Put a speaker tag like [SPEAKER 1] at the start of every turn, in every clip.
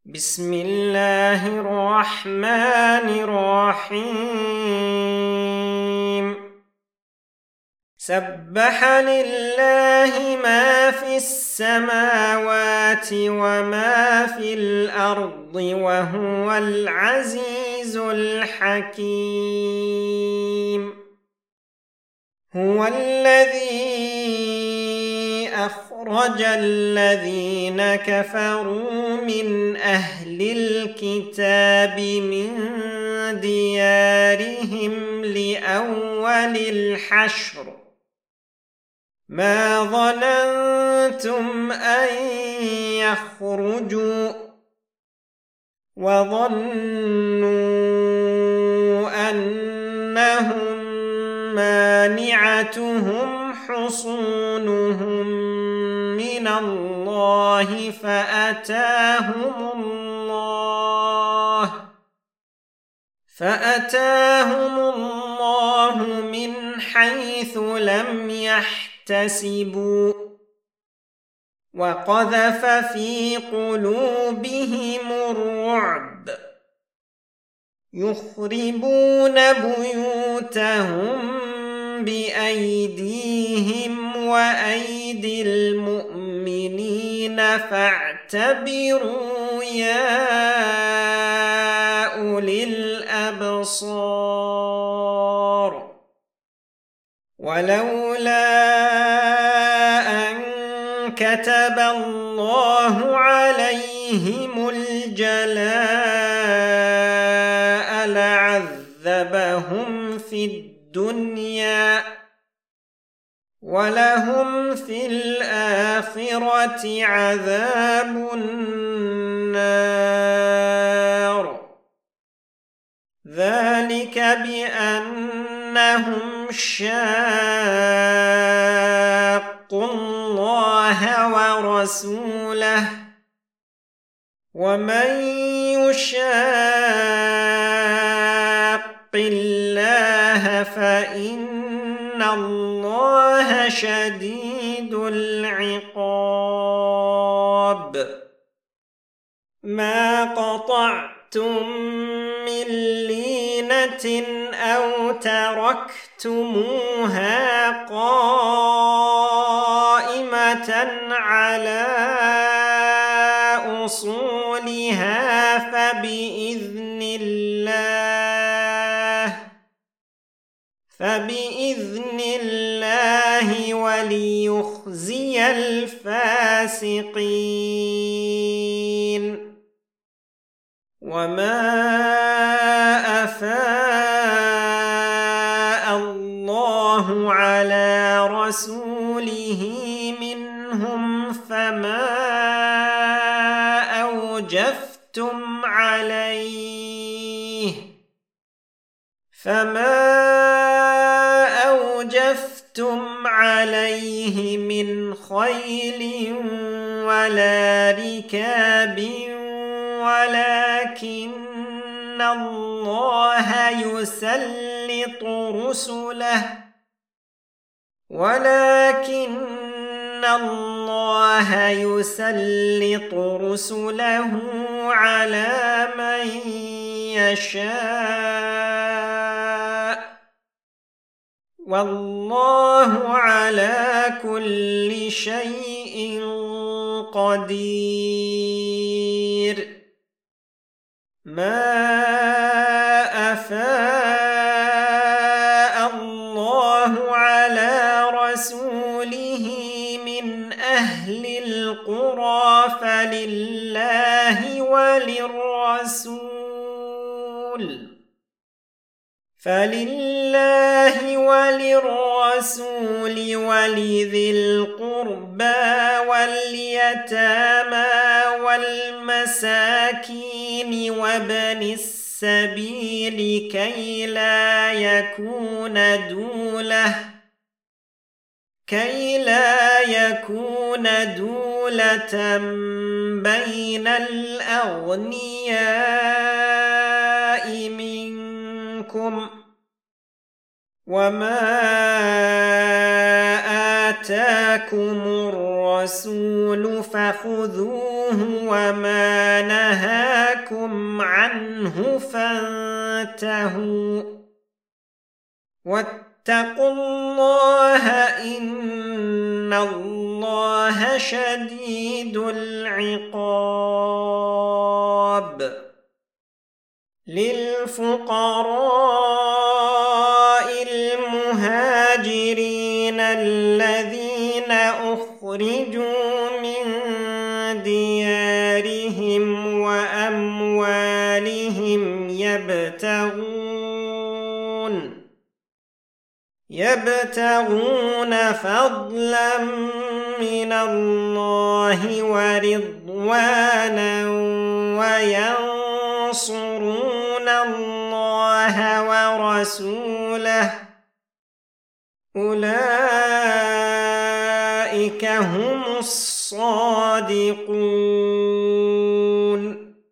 [SPEAKER 1] بسم الله الرحمن الرحيم سبح لله ما في السماوات وما في الأرض وهو العزيز الحكيم هو الذي أخرج الذين كفروا من أهل الكتاب من ديارهم لأول الحشر ما ظننتم أن يخرجوا وظنوا أنهم مانعتهم حصونهم من الله فأتاهم الله من حيث لم يحتسبوا وقذف في قلوبهم الرعب يخربون بيوتهم بأيديهم وأيدي المؤمنين فاعتبروا يا أولي الأبصار ولولا أن كتب الله عليهم الجلاء لعذبهم في الدنيا ولهم في الآخرة عذاب النار ذلك بأنهم شاقوا الله ورسوله ومن يشاق الله فإن الله شديد العقاب ما قطعتم من لينة أو تركتموها قائمة على أصولها فبإذن الله وليخزي الفاسقين وما أفاء الله على رسوله منهم فما أوجفتم عليه من خيل ولا ركاب ولكن الله يسلط رسله على من يشاء والله على كل شيء قدير ما أفاء الله على رسوله من أهل القرى فلله وللرسول ولذي القربى واليتامى والمساكين وابن السبيل كي لا يكون دولة بين الأغنياء منكم وما آتاكم الرسول فخذوه وما نهاكم نهاكم عنه فانتهوا واتقوا الله إن الله شديد العقاب للفقراء المهاجرين الذين أخرجوا من ديارهم وأموالهم يبتغون فضلا من الله ورضوانا وينصرون الله ورسوله أولئك هم الصادقون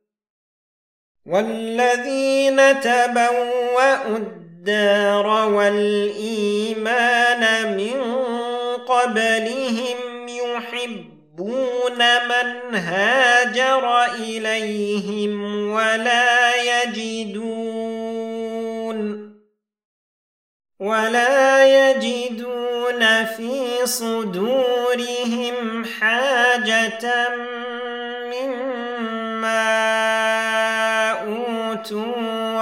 [SPEAKER 1] والذين تبوأوا الدار والإيمان من قبلهم يحبون من هاجر إليهم ولا يجدون في صدورهم حاجة مما أوتوا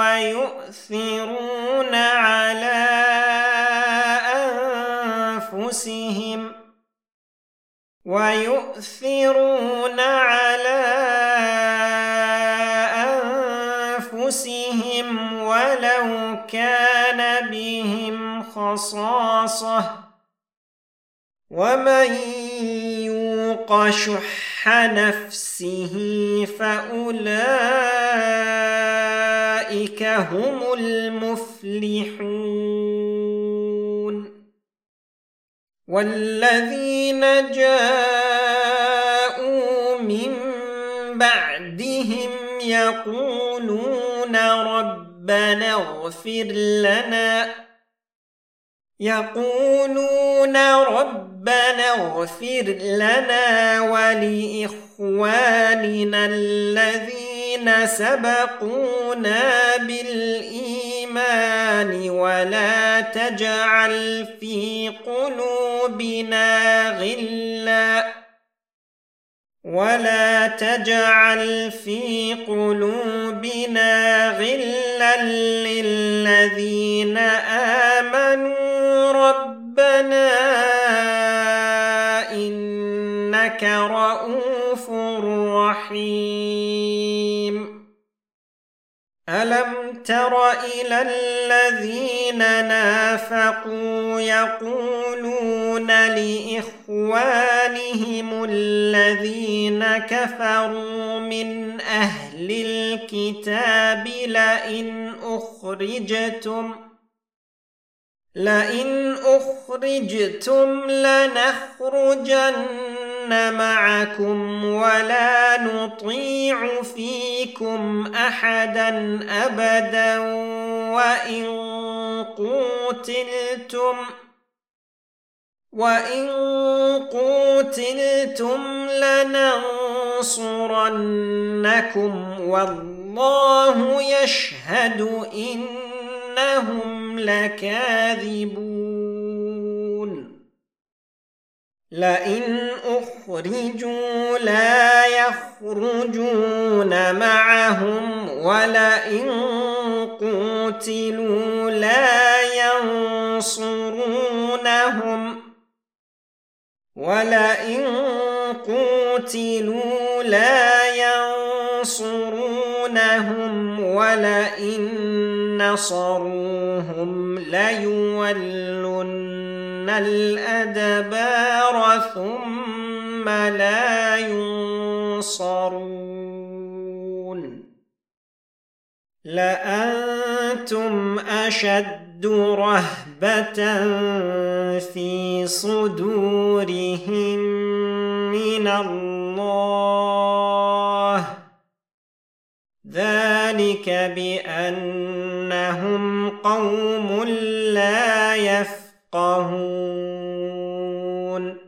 [SPEAKER 1] ويؤثرون على أنفسهم ولو كان بهم خصاصة ومن يوق شح نفسه فأولئك هم المفلحون والذين جاءوا من بعدهم يقولون ربنا اغفر لنا ولإخواننا الذين سبقونا بالإيمان ولا تجعل في قلوبنا غلا للذين آمنوا ربنا إنك رؤوف رحيم ألم تر إلى الذين نافقوا يقولون لإخوانهم الذين كفروا من أهل الكتاب لئن أخرجتم لنخرجن معكم ولا نطيع فيكم أحدا أبدا وإن قوتلتم لننصرنكم والله يشهد إنهم لكاذبون لئن أخرجوا لا يخرجون معهم ولئن قوتلوا لا ينصرونهم ولئن نصروهم ليولن الأدبار ثم لا ينصرون لأنتم أشد رهبة في صدورهم من الله ذلك بأنهم قوم لا يفقهون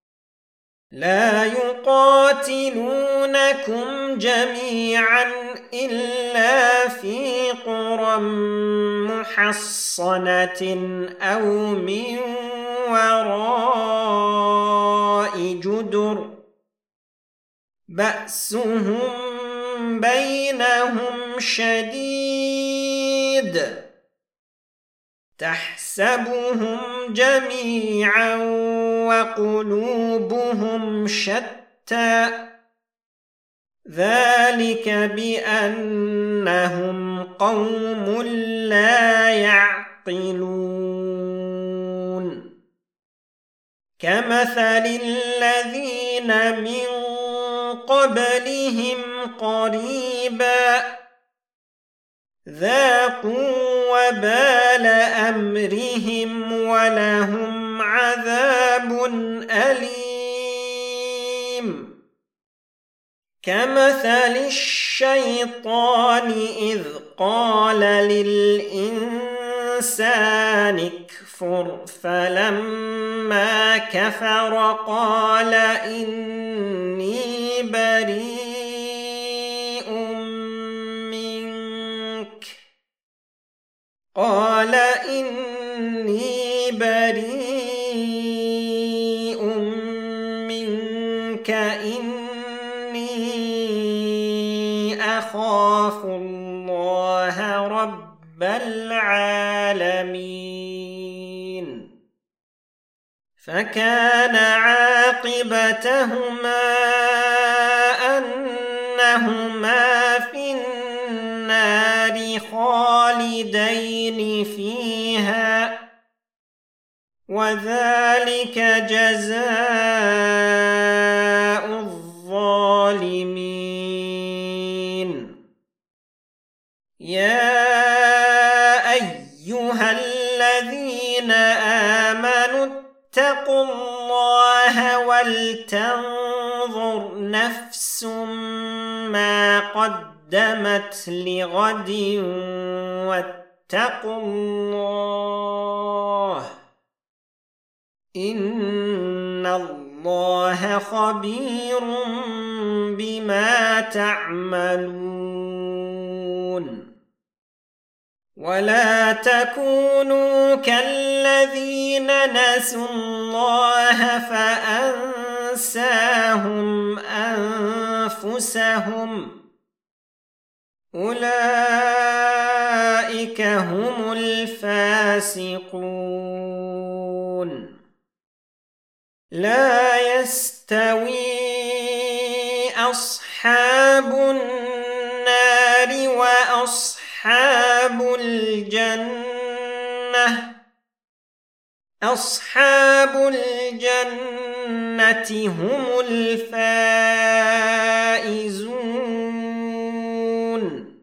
[SPEAKER 1] لا يقاتلونكم جميعا إلا في قرى محصنة أو من وراء جدر بأسهم بينهم شديد تحسبهم جميعا وقلوبهم شتى ذلك بأنهم قوم لا يعقلون كمثل الذين من قبلهم قريبا ذاقوا وبال أمرهم ولهم عذاب أليم كمثل الشيطان إذ قال للإنسان اكفر فلما كفر قال إني بريء منك إني أخاف الله رب العالمين فكان عاقبتهما أنهما في النار خالدين فيها وذلك جزاء الظالمين يا أيها الذين آمنوا اتقوا الله ولتنظر نفس ما قدمت لغد واتقوا الله إن الله خبير بما تعملون ولا تكونوا كالذين نسوا الله فأنساهم أنفسهم أولئك هم الفاسقون لا يستوي أصحاب النار وأصحاب الجنة أصحاب الجنة هم الفائزون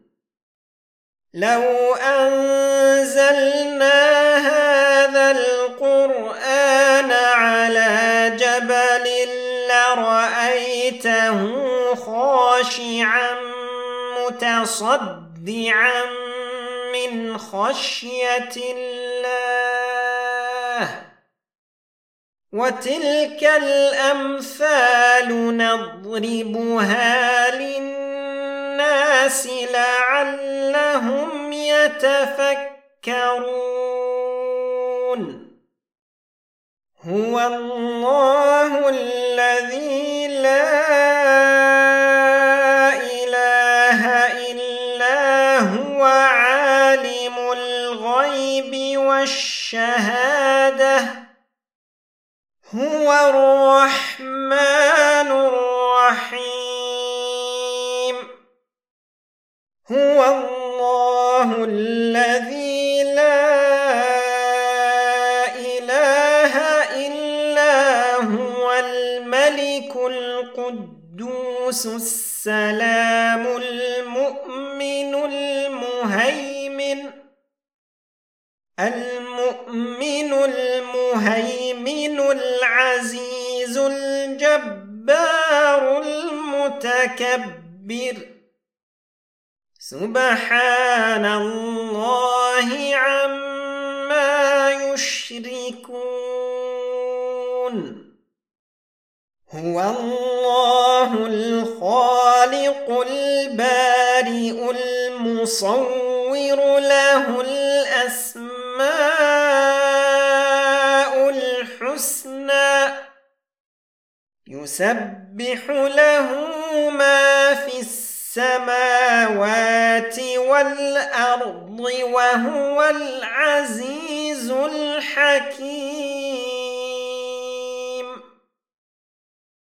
[SPEAKER 1] لو أنزلنا هذا القرآن على جبل لرأيته خاشعا متصدعا من خشية الله وتلك الأمثال نضربها للناس لعلهم يتفكرون هو الله الذي لا إله إلا هو عالم الغيب والشهادة هو الرحمن الرحيم هو الله الذي لا إله إلا هو الملك القدوس السلام المؤمن المهيمن العزيز الجبار المتكبر سبحان الله عما يشركون هو الله الخالق البارئ البارئ المصور له الأسماء الحسنى يسبح له ما في السماوات والأرض وهو العزيز الحكيم.